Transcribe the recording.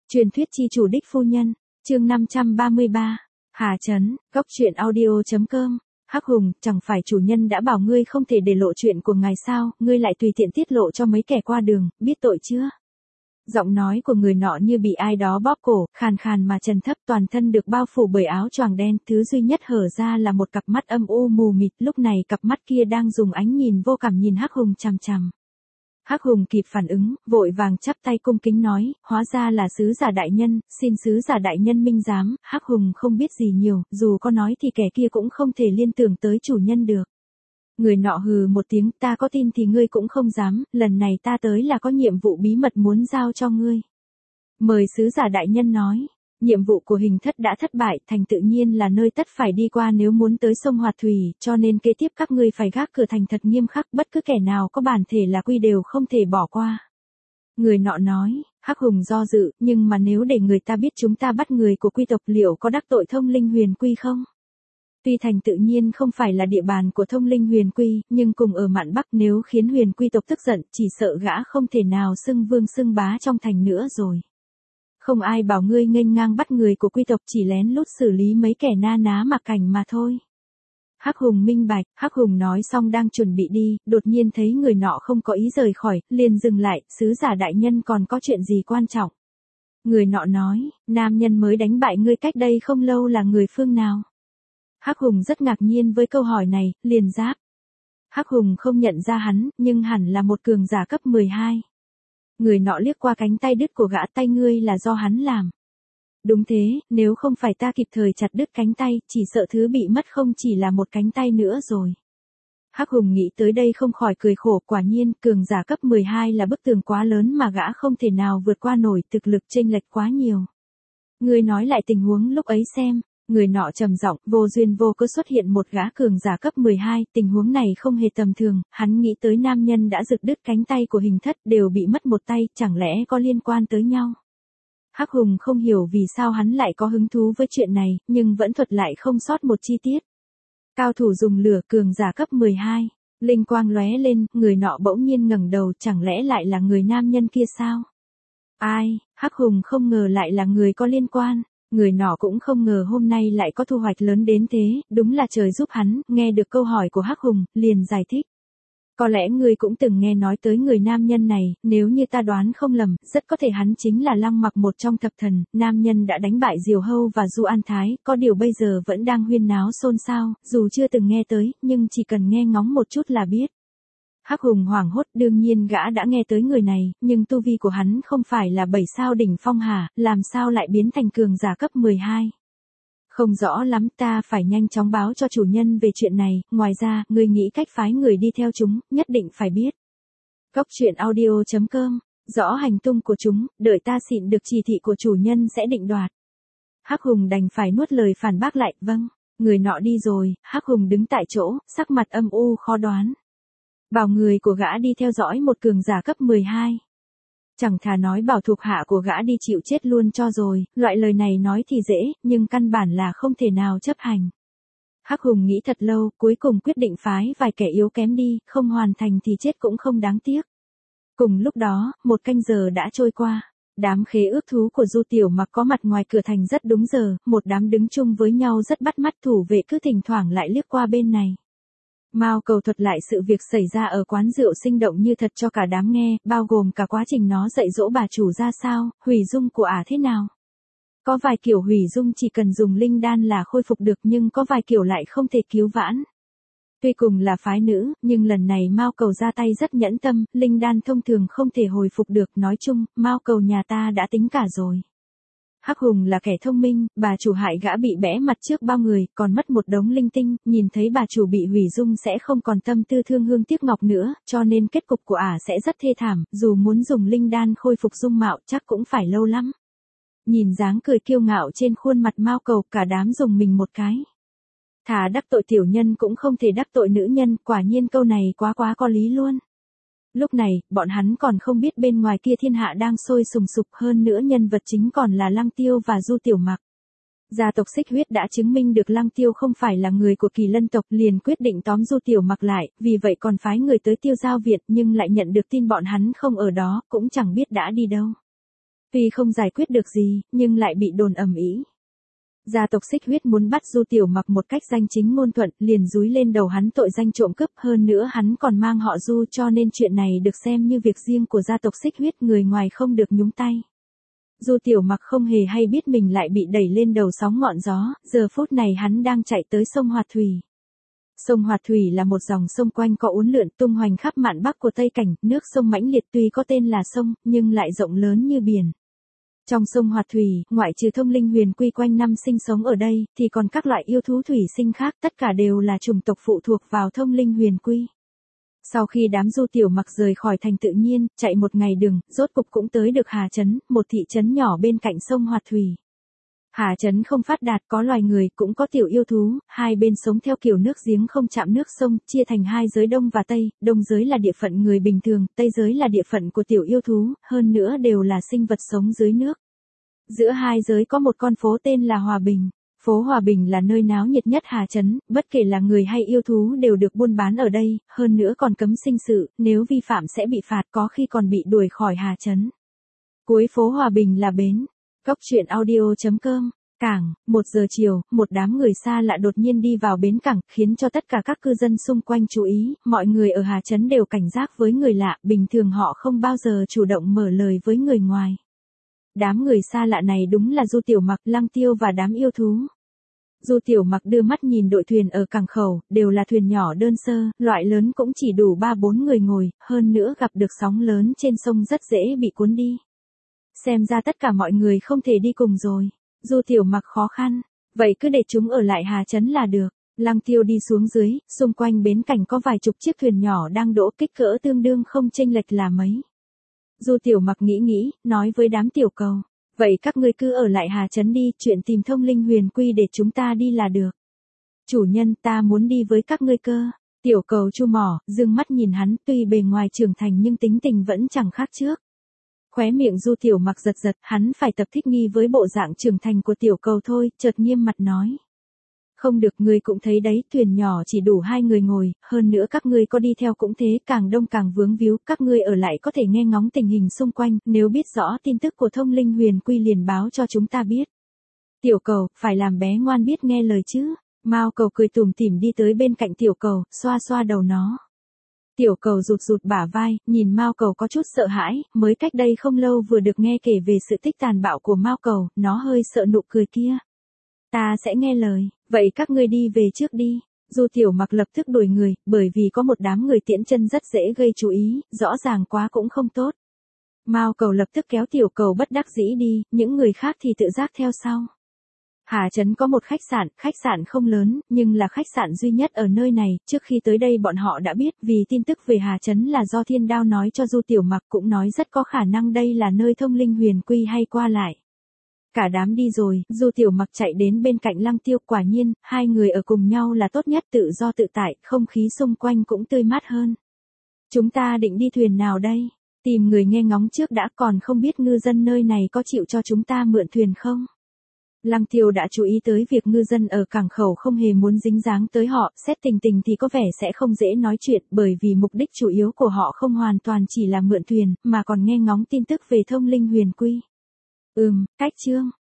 Truyền thuyết chi chủ đích phu nhân, chương 533. Hà Chấn, góc truyện audio.com. Hắc Hùng, chẳng phải chủ nhân đã bảo ngươi không thể để lộ chuyện của ngài sao, ngươi lại tùy tiện tiết lộ cho mấy kẻ qua đường, biết tội chưa? Giọng nói của người nọ như bị ai đó bóp cổ, khàn khàn mà trầm thấp, toàn thân được bao phủ bởi áo choàng đen, thứ duy nhất hở ra là một cặp mắt âm u mù mịt, lúc này cặp mắt kia đang dùng ánh nhìn vô cảm nhìn Hắc Hùng chằm chằm. Hắc Hùng kịp phản ứng, vội vàng chắp tay cung kính nói, hóa ra là sứ giả đại nhân, xin sứ giả đại nhân minh giám. Hắc Hùng không biết gì nhiều, dù có nói thì kẻ kia cũng không thể liên tưởng tới chủ nhân được. Người nọ hừ một tiếng, ta có tin thì ngươi cũng không dám, lần này ta tới là có nhiệm vụ bí mật muốn giao cho ngươi. Mời sứ giả đại nhân nói. Nhiệm vụ của Hình Thất đã thất bại, thành tự nhiên là nơi tất phải đi qua nếu muốn tới sông Hoạt Thủy, cho nên kế tiếp các ngươi phải gác cửa thành thật nghiêm khắc, bất cứ kẻ nào có bản thể là quy đều không thể bỏ qua. Người nọ nói, Hắc Hùng do dự, nhưng mà nếu để người ta biết chúng ta bắt người của quy tộc liệu có đắc tội Thông Linh Huyền Quy không? Tuy thành tự nhiên không phải là địa bàn của Thông Linh Huyền Quy, nhưng cùng ở mạn Bắc nếu khiến Huyền Quy tộc tức giận, chỉ sợ gã không thể nào xưng vương xưng bá trong thành nữa rồi. Không ai bảo ngươi nghênh ngang bắt người của quy tộc, chỉ lén lút xử lý mấy kẻ na ná mặc cảnh mà thôi. Hắc Hùng minh bạch. Hắc Hùng nói xong đang chuẩn bị đi, đột nhiên thấy người nọ không có ý rời khỏi, liền dừng lại, sứ giả đại nhân còn có chuyện gì quan trọng. Người nọ nói, nam nhân mới đánh bại ngươi cách đây không lâu là người phương nào? Hắc Hùng rất ngạc nhiên với câu hỏi này, liền đáp. Hắc Hùng không nhận ra hắn, nhưng hẳn là một cường giả cấp 12. Người nọ liếc qua cánh tay đứt của gã, tay ngươi là do hắn làm. Đúng thế, nếu không phải ta kịp thời chặt đứt cánh tay, chỉ sợ thứ bị mất không chỉ là một cánh tay nữa rồi. Hắc Hùng nghĩ tới đây không khỏi cười khổ, quả nhiên, cường giả cấp 12 là bức tường quá lớn mà gã không thể nào vượt qua nổi, thực lực chênh lệch quá nhiều. Ngươi nói lại tình huống lúc ấy xem. Người nọ trầm giọng, vô duyên vô cớ xuất hiện một gã cường giả cấp 12, tình huống này không hề tầm thường, hắn nghĩ tới nam nhân đã giật đứt cánh tay của Hình Thất đều bị mất một tay, chẳng lẽ có liên quan tới nhau. Hắc Hùng không hiểu vì sao hắn lại có hứng thú với chuyện này, nhưng vẫn thuật lại không sót một chi tiết. Cao thủ dùng lửa, cường giả cấp 12, linh quang lóe lên, người nọ bỗng nhiên ngẩng đầu, chẳng lẽ lại là người nam nhân kia sao? Ai? Hắc Hùng không ngờ lại là người có liên quan. Người nọ cũng không ngờ hôm nay lại có thu hoạch lớn đến thế, đúng là trời giúp hắn. Nghe được câu hỏi của Hắc Hùng, liền giải thích. Có lẽ ngươi cũng từng nghe nói tới người nam nhân này, nếu như ta đoán không lầm, rất có thể hắn chính là Lăng Mặc, một trong thập thần, nam nhân đã đánh bại Diều Hâu và Du An Thái, có điều bây giờ vẫn đang huyên náo xôn xao, dù chưa từng nghe tới, nhưng chỉ cần nghe ngóng một chút là biết. Hắc Hùng hoảng hốt, đương nhiên gã đã nghe tới người này, nhưng tu vi của hắn không phải là 7 sao đỉnh phong hả, làm sao lại biến thành cường giả cấp 12. Không rõ lắm, ta phải nhanh chóng báo cho chủ nhân về chuyện này, ngoài ra, ngươi nghĩ cách phái người đi theo chúng, nhất định phải biết. Góc truyện audio.com, rõ hành tung của chúng, đợi ta xịn được chỉ thị của chủ nhân sẽ định đoạt. Hắc Hùng đành phải nuốt lời phản bác lại, vâng, người nọ đi rồi. Hắc Hùng đứng tại chỗ, sắc mặt âm u khó đoán. Bảo người của gã đi theo dõi một cường giả cấp 12. Chẳng thà nói bảo thuộc hạ của gã đi chịu chết luôn cho rồi, loại lời này nói thì dễ, nhưng căn bản là không thể nào chấp hành. Hắc Hùng nghĩ thật lâu, cuối cùng quyết định phái vài kẻ yếu kém đi, không hoàn thành thì chết cũng không đáng tiếc. Cùng lúc đó, một canh giờ đã trôi qua. Đám khế ước thú của Du Tiểu Mặc có mặt ngoài cửa thành rất đúng giờ, một đám đứng chung với nhau rất bắt mắt, thủ vệ cứ thỉnh thoảng lại liếc qua bên này. Mao Cầu thuật lại sự việc xảy ra ở quán rượu sinh động như thật cho cả đám nghe, bao gồm cả quá trình nó dạy dỗ bà chủ ra sao, hủy dung của ả thế nào. Có vài kiểu hủy dung chỉ cần dùng linh đan là khôi phục được, nhưng có vài kiểu lại không thể cứu vãn. Tuy cùng là phái nữ, nhưng lần này Mao Cầu ra tay rất nhẫn tâm, linh đan thông thường không thể hồi phục được, nói chung, Mao Cầu nhà ta đã tính cả rồi. Hắc Hùng là kẻ thông minh, bà chủ hại gã bị bẽ mặt trước bao người, còn mất một đống linh tinh, nhìn thấy bà chủ bị hủy dung sẽ không còn tâm tư thương hương tiếc ngọc nữa, cho nên kết cục của ả sẽ rất thê thảm, dù muốn dùng linh đan khôi phục dung mạo chắc cũng phải lâu lắm. Nhìn dáng cười kiêu ngạo trên khuôn mặt Mao Cầu, cả đám dùng mình một cái. Thà đắc tội tiểu nhân cũng không thể đắc tội nữ nhân, quả nhiên câu này quá có lý luôn. Lúc này, bọn hắn còn không biết bên ngoài kia thiên hạ đang sôi sùng sục, hơn nữa nhân vật chính còn là Lăng Tiêu và Du Tiểu Mặc. Gia tộc Xích Huyết đã chứng minh được Lăng Tiêu không phải là người của Kỳ Lân tộc, liền quyết định tóm Du Tiểu Mặc lại, vì vậy còn phái người tới Tiêu Giao Việt, nhưng lại nhận được tin bọn hắn không ở đó, cũng chẳng biết đã đi đâu. Tuy không giải quyết được gì, nhưng lại bị đồn ầm ĩ. Gia tộc Xích Huyết muốn bắt Du Tiểu Mặc một cách danh chính ngôn thuận, liền dúi lên đầu hắn tội danh trộm cướp, hơn nữa hắn còn mang họ Du, cho nên chuyện này được xem như việc riêng của gia tộc Xích Huyết, người ngoài không được nhúng tay. Du Tiểu Mặc không hề hay biết mình lại bị đẩy lên đầu sóng ngọn gió, giờ phút này hắn đang chạy tới sông Hoạt Thủy. Sông Hoạt Thủy là một dòng sông quanh co uốn lượn tung hoành khắp mạn Bắc của Tây Cảnh, nước sông mãnh liệt tuy có tên là sông, nhưng lại rộng lớn như biển. Trong sông Hoạt Thủy, ngoại trừ thông linh huyền quy quanh năm sinh sống ở đây, thì còn các loại yêu thú thủy sinh khác, tất cả đều là chủng tộc phụ thuộc vào thông linh huyền quy. Sau khi đám Du Tiểu Mặc rời khỏi thành tự nhiên, chạy một ngày đường, rốt cục cũng tới được Hà Trấn, một thị trấn nhỏ bên cạnh sông Hoạt Thủy. Hà Trấn không phát đạt, có loài người, cũng có tiểu yêu thú, hai bên sống theo kiểu nước giếng không chạm nước sông, chia thành hai giới Đông và Tây, Đông giới là địa phận người bình thường, Tây giới là địa phận của tiểu yêu thú, hơn nữa đều là sinh vật sống dưới nước. Giữa hai giới có một con phố tên là Hòa Bình. Phố Hòa Bình là nơi náo nhiệt nhất Hà Trấn, bất kể là người hay yêu thú đều được buôn bán ở đây, hơn nữa còn cấm sinh sự, nếu vi phạm sẽ bị phạt, có khi còn bị đuổi khỏi Hà Trấn. Cuối phố Hòa Bình là bến. Góc truyện audio.com. Cảng, 1 giờ chiều, một đám người xa lạ đột nhiên đi vào bến cảng, khiến cho tất cả các cư dân xung quanh chú ý, mọi người ở Hà Trấn đều cảnh giác với người lạ, bình thường họ không bao giờ chủ động mở lời với người ngoài. Đám người xa lạ này đúng là Du Tiểu Mặc, Lăng Tiêu và đám yêu thú. Du Tiểu Mặc đưa mắt nhìn đội thuyền ở cảng khẩu, đều là thuyền nhỏ đơn sơ, loại lớn cũng chỉ đủ 3-4 người ngồi, hơn nữa gặp được sóng lớn trên sông rất dễ bị cuốn đi. Xem ra tất cả mọi người không thể đi cùng rồi. Du Tiểu Mặc khó khăn, vậy cứ để chúng ở lại Hà Trấn là được. Lăng Tiêu đi xuống dưới, xung quanh bến cảng có vài chục chiếc thuyền nhỏ đang đỗ, kích cỡ tương đương không chênh lệch là mấy. Du Tiểu Mặc nghĩ, nói với đám tiểu cầu, vậy các ngươi cứ ở lại Hà Trấn đi, chuyện tìm thông linh huyền quy để chúng ta đi là được. Chủ nhân, ta muốn đi với các ngươi cơ. Tiểu cầu chu mỏ, dương mắt nhìn hắn, tuy bề ngoài trưởng thành nhưng tính tình vẫn chẳng khác trước. Khóe miệng Du Tiểu Mặc giật giật, hắn phải tập thích nghi với bộ dạng trưởng thành của tiểu cầu thôi, chợt nghiêm mặt nói. Không được, ngươi cũng thấy đấy, thuyền nhỏ chỉ đủ 2 người ngồi, hơn nữa các ngươi có đi theo cũng thế, càng đông càng vướng víu, các ngươi ở lại có thể nghe ngóng tình hình xung quanh, nếu biết rõ tin tức của thông linh huyền quy liền báo cho chúng ta biết. Tiểu cầu, phải làm bé ngoan biết nghe lời chứ. Mao cầu cười tủm tỉm đi tới bên cạnh tiểu cầu, xoa xoa đầu nó. Tiểu cầu rụt rụt bả vai, nhìn Mao cầu có chút sợ hãi, mới cách đây không lâu vừa được nghe kể về sự tích tàn bạo của Mao cầu, nó hơi sợ nụ cười kia. Ta sẽ nghe lời, vậy các ngươi đi về trước đi. Du Tiểu Mặc lập tức đuổi người, bởi vì có một đám người tiễn chân rất dễ gây chú ý, rõ ràng quá cũng không tốt. Mao cầu lập tức kéo tiểu cầu bất đắc dĩ đi, những người khác thì tự giác theo sau. Hà Trấn có một khách sạn không lớn, nhưng là khách sạn duy nhất ở nơi này, trước khi tới đây bọn họ đã biết, vì tin tức về Hà Trấn là do Thiên Đao nói cho Du Tiểu Mặc, cũng nói rất có khả năng đây là nơi thông linh huyền quy hay qua lại. Cả đám đi rồi, Du Tiểu Mặc chạy đến bên cạnh Lăng Tiêu, quả nhiên, hai người ở cùng nhau là tốt nhất, tự do tự tại, không khí xung quanh cũng tươi mát hơn. Chúng ta định đi thuyền nào đây? Tìm người nghe ngóng trước đã, còn không biết ngư dân nơi này có chịu cho chúng ta mượn thuyền không? Lăng Tiêu đã chú ý tới việc ngư dân ở cảng khẩu không hề muốn dính dáng tới họ, xét tình thì có vẻ sẽ không dễ nói chuyện, bởi vì mục đích chủ yếu của họ không hoàn toàn chỉ là mượn thuyền, mà còn nghe ngóng tin tức về thông linh huyền quy. Cách chương